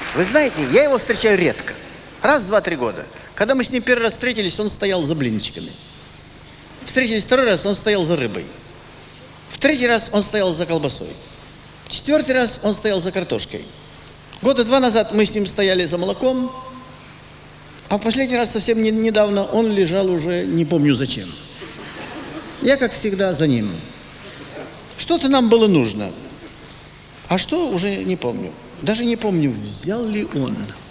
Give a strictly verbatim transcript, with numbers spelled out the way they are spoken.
Вы знаете, я его встречаю редко. Раз в два-три года. Когда мы с ним первый раз встретились, он стоял за блинчиками. Встретились второй раз, он стоял за рыбой. В третий раз он стоял за колбасой. В четвертый раз он стоял за картошкой. Года два назад мы с ним стояли за молоком, а в последний раз совсем не, недавно он лежал уже не помню зачем. Я, как всегда, за ним. Что-то нам было нужно. А что, уже не помню. Даже не помню, взял ли он.